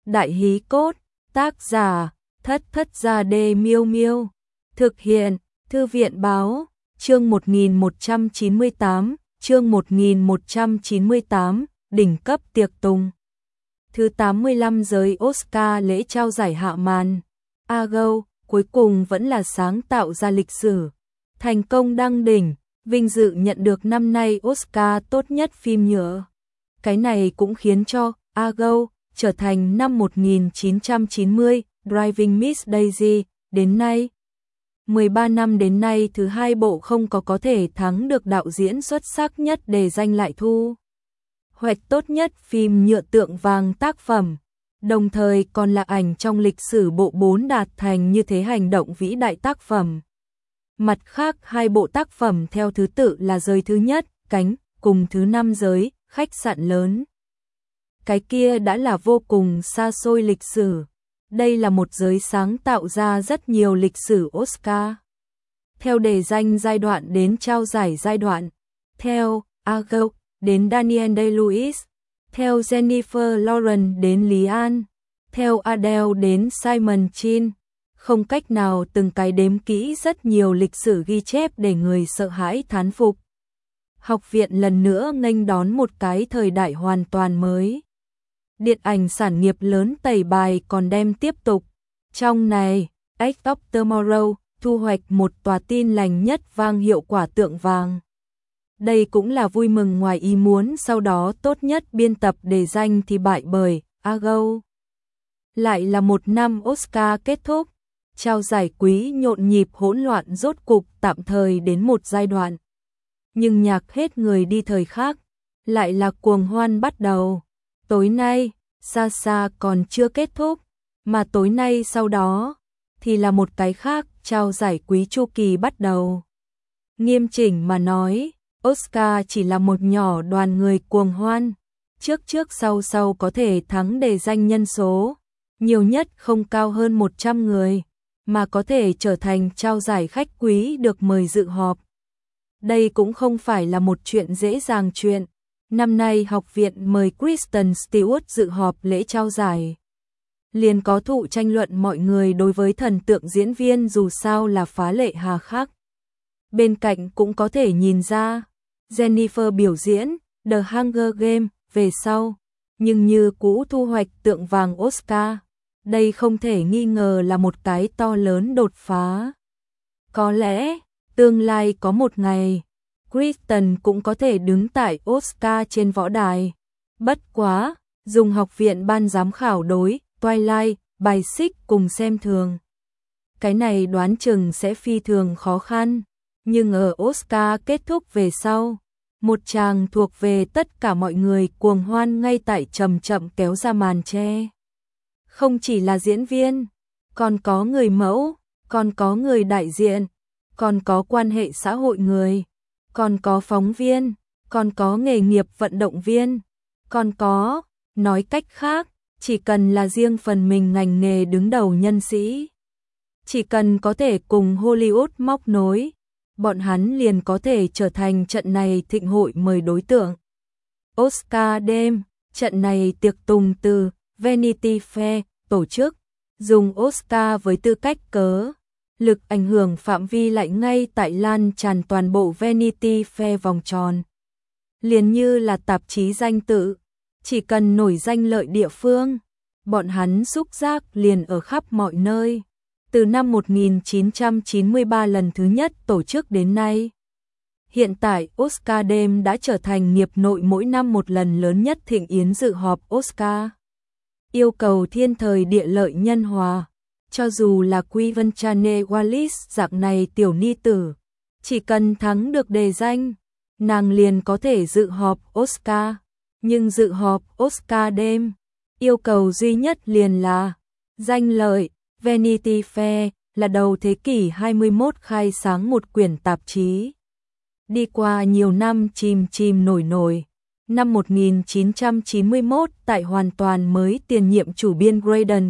Đại hí cốt, tác giả, Thất Thất Gia Đê Miêu Miêu. Thực hiện, Thư viện Báo, chương 1198, đỉnh cấp tiệc tùng. Thứ 85 giới Oscar lễ trao giải hạ màn. Argo, cuối cùng vẫn là sáng tạo ra lịch sử. Thành công đăng đỉnh, vinh dự nhận được năm nay Oscar tốt nhất phim nhựa. Cái này cũng khiến cho Argo trở thành năm 1990, Driving Miss Daisy, đến nay. 13 năm đến nay thứ hai bộ không có thể thắng được đạo diễn xuất sắc nhất để danh lại thu hoạch tốt nhất phim nhựa tượng vàng tác phẩm, đồng thời còn là ảnh trong lịch sử bộ 4 đạt thành như thế hành động vĩ đại tác phẩm. Mặt khác hai bộ tác phẩm theo thứ tự là Giới thứ nhất, Cánh, cùng thứ 5 Giới, Khách sạn lớn. Cái kia đã là vô cùng xa xôi lịch sử. Đây là một giới sáng tạo ra rất nhiều lịch sử Oscar. Theo đề danh giai đoạn đến trao giải giai đoạn. Theo Argo đến Daniel Day-Lewis. Theo Jennifer Lawrence đến Lý An. Theo Adele đến Simon Chin. Không cách nào từng cái đếm kỹ rất nhiều lịch sử ghi chép để người sợ hãi thán phục. Học viện lần nữa nghênh đón một cái thời đại hoàn toàn mới. Điện ảnh sản nghiệp lớn tẩy bài còn đem tiếp tục. Trong này, Edge of Tomorrow thu hoạch một tòa tin lành nhất vang hiệu quả tượng vàng. Đây cũng là vui mừng ngoài ý muốn, sau đó tốt nhất biên tập đề danh thì bại bởi Argo. Lại là một năm Oscar kết thúc, trao giải quý nhộn nhịp hỗn loạn rốt cục tạm thời đến một giai đoạn. Nhưng nhạc hết người đi thời khác, lại là cuồng hoan bắt đầu. Tối nay, xa xa còn chưa kết thúc, mà tối nay sau đó, thì là một cái khác, trao giải quý chu kỳ bắt đầu. Nghiêm chỉnh mà nói, Oscar chỉ là một nhỏ đoàn người cuồng hoan, trước sau có thể thắng đề danh nhân số, nhiều nhất không cao hơn 100 người, mà có thể trở thành trao giải khách quý được mời dự họp. Đây cũng không phải là một chuyện dễ dàng chuyện. Năm nay học viện mời Kristen Stewart dự họp lễ trao giải. Liền có thụ tranh luận mọi người đối với thần tượng diễn viên dù sao là phá lệ hà khắc. Bên cạnh cũng có thể nhìn ra, Jennifer biểu diễn The Hunger Games về sau, nhưng như cũ thu hoạch tượng vàng Oscar. Đây không thể nghi ngờ là một cái to lớn đột phá. Có lẽ, tương lai có một ngày, Kristen cũng có thể đứng tại Oscar trên võ đài. Bất quá, dùng học viện ban giám khảo đối, Twilight, bài xích cùng xem thường. Cái này đoán chừng sẽ phi thường khó khăn, nhưng ở Oscar kết thúc về sau, một tràng thuộc về tất cả mọi người cuồng hoan ngay tại chậm kéo ra màn che. Không chỉ là diễn viên, còn có người mẫu, còn có người đại diện, còn có quan hệ xã hội người, còn có phóng viên, còn có nghề nghiệp vận động viên, còn có, nói cách khác, chỉ cần là riêng phần mình ngành nghề đứng đầu nhân sĩ, chỉ cần có thể cùng Hollywood móc nối, bọn hắn liền có thể trở thành trận này thịnh hội mời đối tượng. Oscar đêm, trận này tiệc tùng từ Vanity Fair tổ chức, dùng Oscar với tư cách cớ. Lực ảnh hưởng phạm vi lại ngay tại lan tràn toàn bộ Vanity Fair vòng tròn. Liền như là tạp chí danh tự, chỉ cần nổi danh lợi địa phương, bọn hắn xúc giác liền ở khắp mọi nơi. Từ năm 1993 lần thứ nhất tổ chức đến nay. Hiện tại Oscar đêm đã trở thành nghiệp nội mỗi năm một lần lớn nhất thịnh yến dự họp Oscar. Yêu cầu thiên thời địa lợi nhân hòa. Cho dù là Quivanchane Wallis dạng này tiểu ni tử, chỉ cần thắng được đề danh, nàng liền có thể dự họp Oscar. Nhưng dự họp Oscar đêm, yêu cầu duy nhất liền là danh lợi. Vanity Fair là đầu thế kỷ 21 khai sáng một quyển tạp chí. Đi qua nhiều năm chìm nổi. Năm 1991 tại hoàn toàn mới tiền nhiệm chủ biên Graydon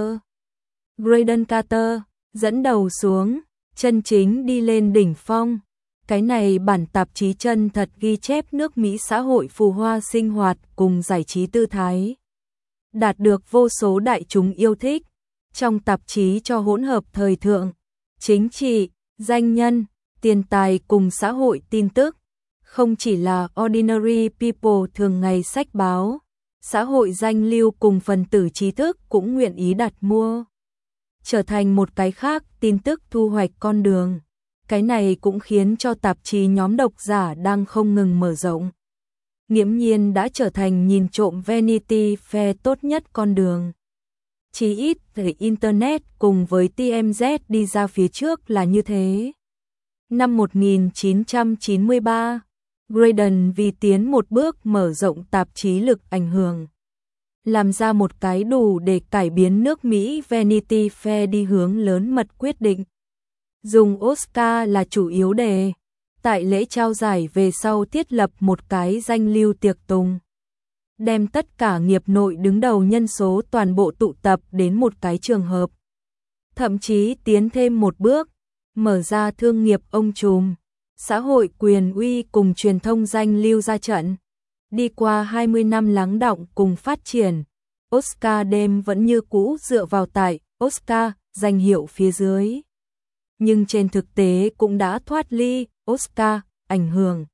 Carter dẫn đầu xuống, chân chính đi lên đỉnh phong. Cái này bản tạp chí chân thật ghi chép nước Mỹ xã hội phù hoa sinh hoạt cùng giải trí tư thái. đạt được vô số đại chúng yêu thích. Trong tạp chí cho hỗn hợp thời thượng, chính trị, danh nhân, tiền tài cùng xã hội tin tức, không chỉ là ordinary people thường ngày sách báo, xã hội danh lưu cùng phần tử trí thức cũng nguyện ý đặt mua. Trở thành một cái khác tin tức thu hoạch con đường. Cái này cũng khiến cho tạp chí nhóm độc giả đang không ngừng mở rộng. Nghiễm nhiên đã trở thành nhìn trộm Vanity Fair tốt nhất con đường. Chỉ ít về Internet cùng với TMZ đi ra phía trước là như thế. Năm 1993, Graydon vì tiến một bước mở rộng tạp chí lực ảnh hưởng, làm ra một cái đủ để cải biến nước Mỹ Vanity Fair đi hướng lớn mật quyết định. Dùng Oscar là chủ yếu đề, tại lễ trao giải về sau thiết lập một cái danh lưu tiệc tùng. Đem tất cả nghiệp nội đứng đầu nhân số toàn bộ tụ tập đến một cái trường hợp. Thậm chí tiến thêm một bước, mở ra thương nghiệp ông trùm, xã hội quyền uy cùng truyền thông danh lưu ra trận. Đi qua 20 năm lắng đọng cùng phát triển, Oscar đêm vẫn như cũ dựa vào tại Oscar, danh hiệu phía dưới. Nhưng trên thực tế cũng đã thoát ly Oscar, ảnh hưởng.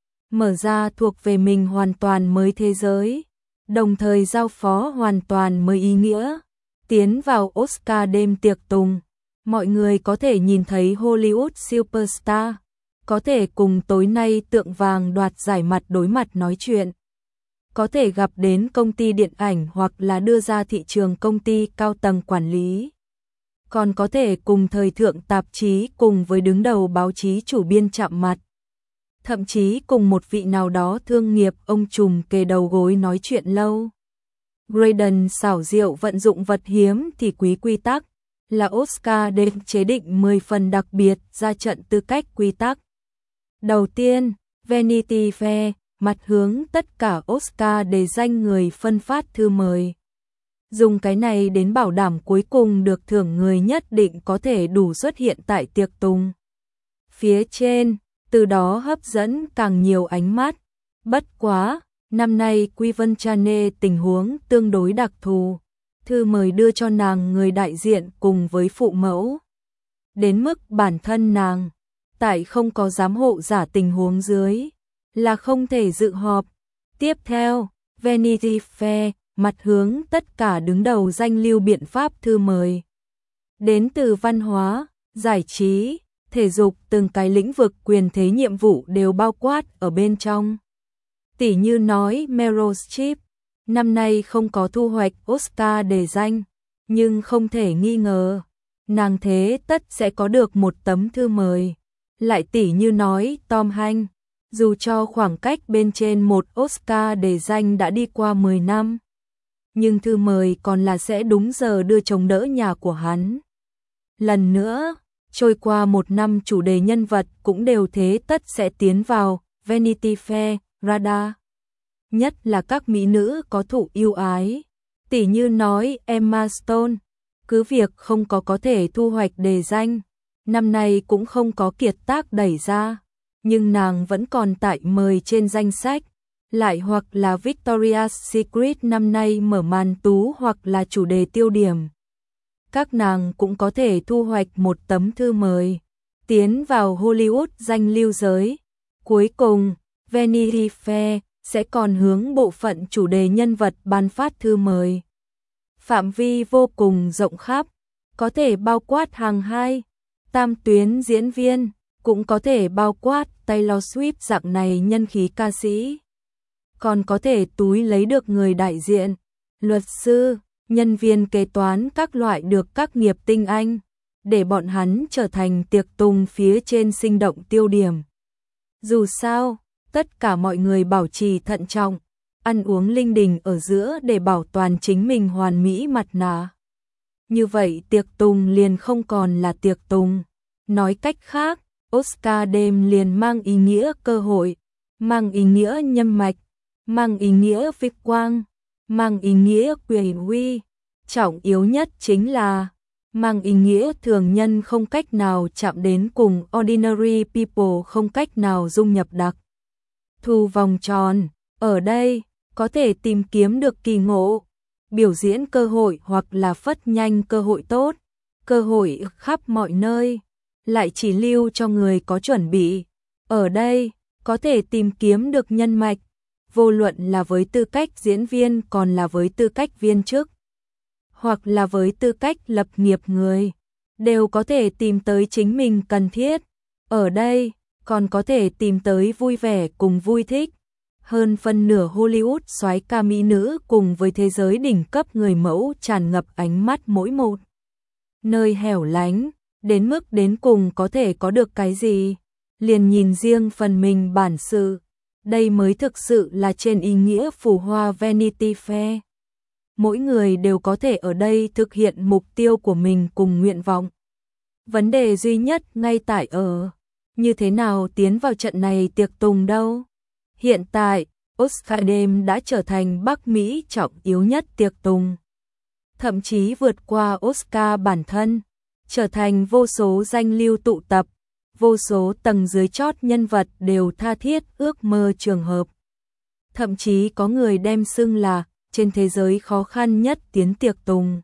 Mở ra thuộc về mình hoàn toàn mới thế giới, đồng thời giao phó hoàn toàn mới ý nghĩa. Tiến vào Oscar đêm tiệc tùng, mọi người có thể nhìn thấy Hollywood superstar, có thể cùng tối nay tượng vàng đoạt giải mặt đối mặt nói chuyện. Có thể gặp đến công ty điện ảnh hoặc là đưa ra thị trường công ty cao tầng quản lý. Còn có thể cùng thời thượng tạp chí cùng với đứng đầu báo chí chủ biên chạm mặt. Thậm chí cùng một vị nào đó thương nghiệp ông trùm kề đầu gối nói chuyện lâu. Graydon xảo diệu vận dụng vật hiếm thì quý quy tắc, là Oscar đêm chế định 10 phần đặc biệt ra trận tư cách quy tắc. Đầu tiên, Vanity Fair, mặt hướng tất cả Oscar để danh người phân phát thư mời. Dùng cái này đến bảo đảm cuối cùng được thưởng người nhất định có thể đủ xuất hiện tại tiệc tùng. Phía trên, từ đó hấp dẫn càng nhiều ánh mắt. Bất quá, năm nay Quy Vân Chane tình huống tương đối đặc thù. Thư mời đưa cho nàng người đại diện cùng với phụ mẫu. Đến mức bản thân nàng, tại không có giám hộ giả tình huống dưới, là không thể dự họp. Tiếp theo, Vanity Fair, mặt hướng tất cả đứng đầu danh lưu biện pháp thư mời. Đến từ văn hóa, giải trí, thể dục từng cái lĩnh vực quyền thế nhiệm vụ đều bao quát ở bên trong. Tỉ như nói Meryl Streep, năm nay không có thu hoạch Oscar đề danh, nhưng không thể nghi ngờ, nàng thế tất sẽ có được một tấm thư mời. Lại tỉ như nói Tom Hanks, dù cho khoảng cách bên trên một Oscar đề danh đã đi qua 10 năm, nhưng thư mời còn là sẽ đúng giờ đưa chống đỡ nhà của hắn. Lần nữa, trôi qua một năm chủ đề nhân vật cũng đều thế tất sẽ tiến vào Vanity Fair, radar. Nhất là các mỹ nữ có thụ yêu ái, tỉ như nói Emma Stone, cứ việc không có thể thu hoạch đề danh, năm nay cũng không có kiệt tác đẩy ra, nhưng nàng vẫn còn tại mời trên danh sách. Lại hoặc là Victoria's Secret năm nay mở màn tú hoặc là chủ đề tiêu điểm. Các nàng cũng có thể thu hoạch một tấm thư mời, tiến vào Hollywood danh lưu giới. Cuối cùng, Vanity Fair sẽ còn hướng bộ phận chủ đề nhân vật ban phát thư mời. Phạm vi vô cùng rộng khắp, có thể bao quát hàng 2, tam tuyến diễn viên, cũng có thể bao quát Taylor Swift dạng này nhân khí ca sĩ. Còn có thể túi lấy được người đại diện, luật sư, nhân viên kế toán các loại được các nghiệp tinh anh, để bọn hắn trở thành tiệc tùng phía trên sinh động tiêu điểm. Dù sao, tất cả mọi người bảo trì thận trọng, ăn uống linh đình ở giữa để bảo toàn chính mình hoàn mỹ mặt nạ. Như vậy tiệc tùng liền không còn là tiệc tùng. Nói cách khác, Oscar đêm liền mang ý nghĩa cơ hội, mang ý nghĩa nhân mạch, mang ý nghĩa vinh quang, mang ý nghĩa quyền uy, trọng yếu nhất chính là mang ý nghĩa thường nhân không cách nào chạm đến cùng ordinary people không cách nào dung nhập đặc thù vòng tròn. Ở đây, có thể tìm kiếm được kỳ ngộ, biểu diễn cơ hội hoặc là phất nhanh cơ hội tốt, cơ hội khắp mọi nơi, lại chỉ lưu cho người có chuẩn bị. Ở đây, có thể tìm kiếm được nhân mạch, vô luận là với tư cách diễn viên còn là với tư cách viên chức, hoặc là với tư cách lập nghiệp người, đều có thể tìm tới chính mình cần thiết. Ở đây, còn có thể tìm tới vui vẻ cùng vui thích. Hơn phân nửa Hollywood soái ca mỹ nữ cùng với thế giới đỉnh cấp người mẫu tràn ngập ánh mắt mỗi một nơi hẻo lánh, đến mức đến cùng có thể có được cái gì, liền nhìn riêng phần mình bản sự. Đây mới thực sự là trên ý nghĩa phù hoa Vanity Fair. Mỗi người đều có thể ở đây thực hiện mục tiêu của mình cùng nguyện vọng. Vấn đề duy nhất ngay tại ở, như thế nào tiến vào trận này tiệc tùng đâu. Hiện tại, Oscar đêm đã trở thành Bắc Mỹ trọng yếu nhất tiệc tùng. Thậm chí vượt qua Oscar bản thân, trở thành vô số danh lưu tụ tập, vô số tầng dưới chót nhân vật đều tha thiết ước mơ trường hợp. Thậm chí có người đem xưng là trên thế giới khó khăn nhất tiến tiệc tùng.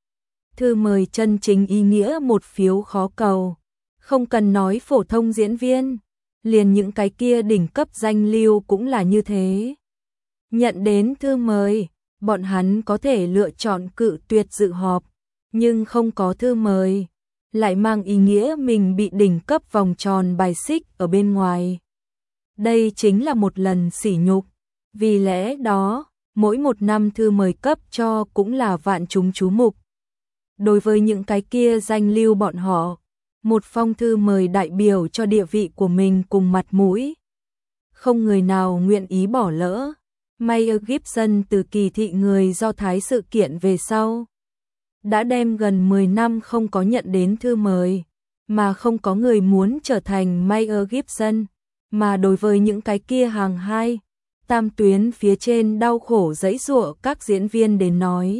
Thư mời chân chính ý nghĩa một phiếu khó cầu, không cần nói phổ thông diễn viên, liền những cái kia đỉnh cấp danh lưu cũng là như thế. Nhận đến thư mời, bọn hắn có thể lựa chọn cự tuyệt dự họp, nhưng không có thư mời, lại mang ý nghĩa mình bị đỉnh cấp vòng tròn bài xích ở bên ngoài. Đây chính là một lần sỉ nhục, vì lẽ đó, mỗi một năm thư mời cấp cho cũng là vạn chúng chú mục. Đối với những cái kia danh lưu bọn họ, một phong thư mời đại biểu cho địa vị của mình cùng mặt mũi. Không người nào nguyện ý bỏ lỡ. Mel Gibson từ kỳ thị người Do Thái sự kiện về sau, đã đem gần 10 năm không có nhận đến thư mời, mà không có người muốn trở thành Mel Gibson, mà đối với những cái kia hàng hai, tam tuyến phía trên đau khổ giãy giụa các diễn viên đến nói.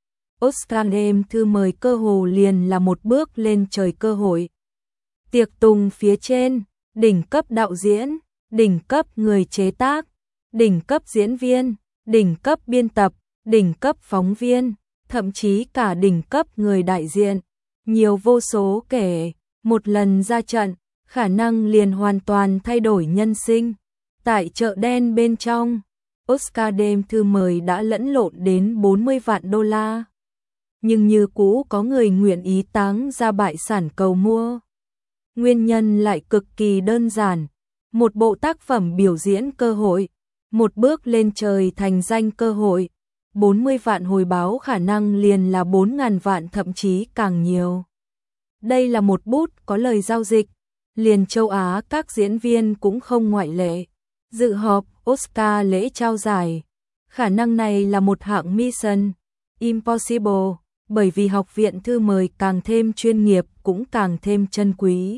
Oscar đêm thư mời cơ hồ liền là một bước lên trời cơ hội. Tiệc tùng phía trên, đỉnh cấp đạo diễn, đỉnh cấp người chế tác, đỉnh cấp diễn viên, đỉnh cấp biên tập, đỉnh cấp phóng viên, thậm chí cả đỉnh cấp người đại diện, nhiều vô số kể, một lần ra trận, khả năng liền hoàn toàn thay đổi nhân sinh. Tại chợ đen bên trong, Oscar đêm thư mời đã lẫn lộn đến 40 vạn đô la. Nhưng như cũ có người nguyện ý táng ra bại sản cầu mua. Nguyên nhân lại cực kỳ đơn giản, một bộ tác phẩm biểu diễn cơ hội, một bước lên trời thành danh cơ hội, 40 vạn hồi báo khả năng liền là 4.000 vạn thậm chí càng nhiều. Đây là một bút có lời giao dịch, liền châu Á các diễn viên cũng không ngoại lệ. Dự họp Oscar lễ trao giải, khả năng này là một hạng Mission Impossible, bởi vì học viện thư mời càng thêm chuyên nghiệp cũng càng thêm chân quý.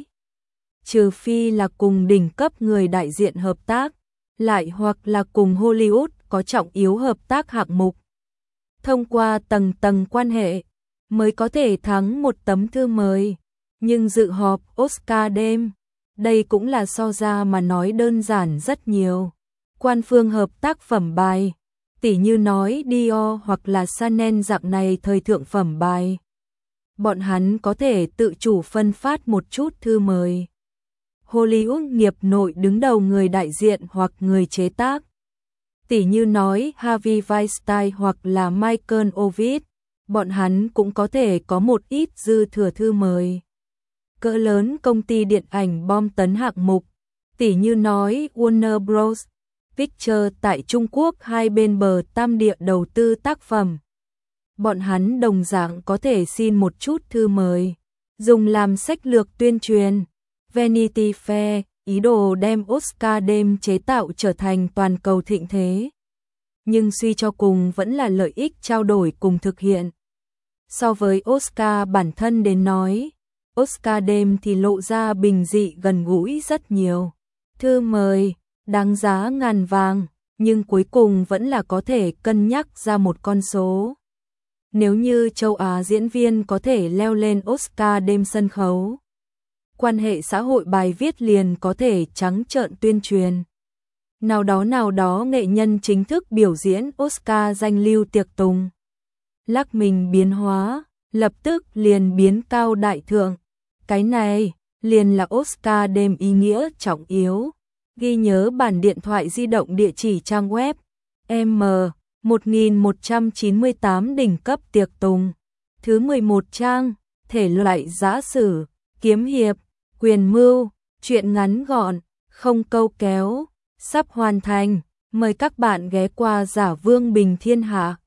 Trừ phi là cùng đỉnh cấp người đại diện hợp tác, lại hoặc là cùng Hollywood có trọng yếu hợp tác hạng mục. Thông qua tầng tầng quan hệ, mới có thể thắng một tấm thư mời. Nhưng dự họp Oscar đêm, đây cũng là so ra mà nói đơn giản rất nhiều. Quan phương hợp tác phẩm bài, tỉ như nói Dior hoặc là Chanel dạng này thời thượng phẩm bài. Bọn hắn có thể tự chủ phân phát một chút thư mời. Hollywood nghiệp nội đứng đầu người đại diện hoặc người chế tác, tỉ như nói Harvey Weinstein hoặc là Michael Ovitz, bọn hắn cũng có thể có một ít dư thừa thư mời. Cỡ lớn công ty điện ảnh bom tấn hạng mục, tỉ như nói Warner Bros. Pictures tại Trung Quốc hai bên bờ tam địa đầu tư tác phẩm. Bọn hắn đồng dạng có thể xin một chút thư mời, dùng làm sách lược tuyên truyền. Vanity Fair, ý đồ đem Oscar đêm chế tạo trở thành toàn cầu thịnh thế. Nhưng suy cho cùng vẫn là lợi ích trao đổi cùng thực hiện. So với Oscar bản thân đến nói, Oscar đêm thì lộ ra bình dị gần gũi rất nhiều. Thư mời, đáng giá ngàn vàng, nhưng cuối cùng vẫn là có thể cân nhắc ra một con số. Nếu như châu Á diễn viên có thể leo lên Oscar đêm sân khấu, quan hệ xã hội bài viết liền có thể trắng trợn tuyên truyền. Nào đó nghệ nhân chính thức biểu diễn Oscar danh lưu tiệc tùng. lắc mình biến hóa, lập tức liền biến cao đại thượng. Cái này liền là Oscar đêm ý nghĩa trọng yếu. Ghi nhớ bản điện thoại di động địa chỉ trang web M1198 đỉnh cấp tiệc tùng. Thứ 11 trang, thể loại giã sử, kiếm hiệp, quyền mưu, truyện ngắn gọn, không câu kéo, sắp hoàn thành. Mời các bạn ghé qua Giả Vương Bình Thiên Hạ.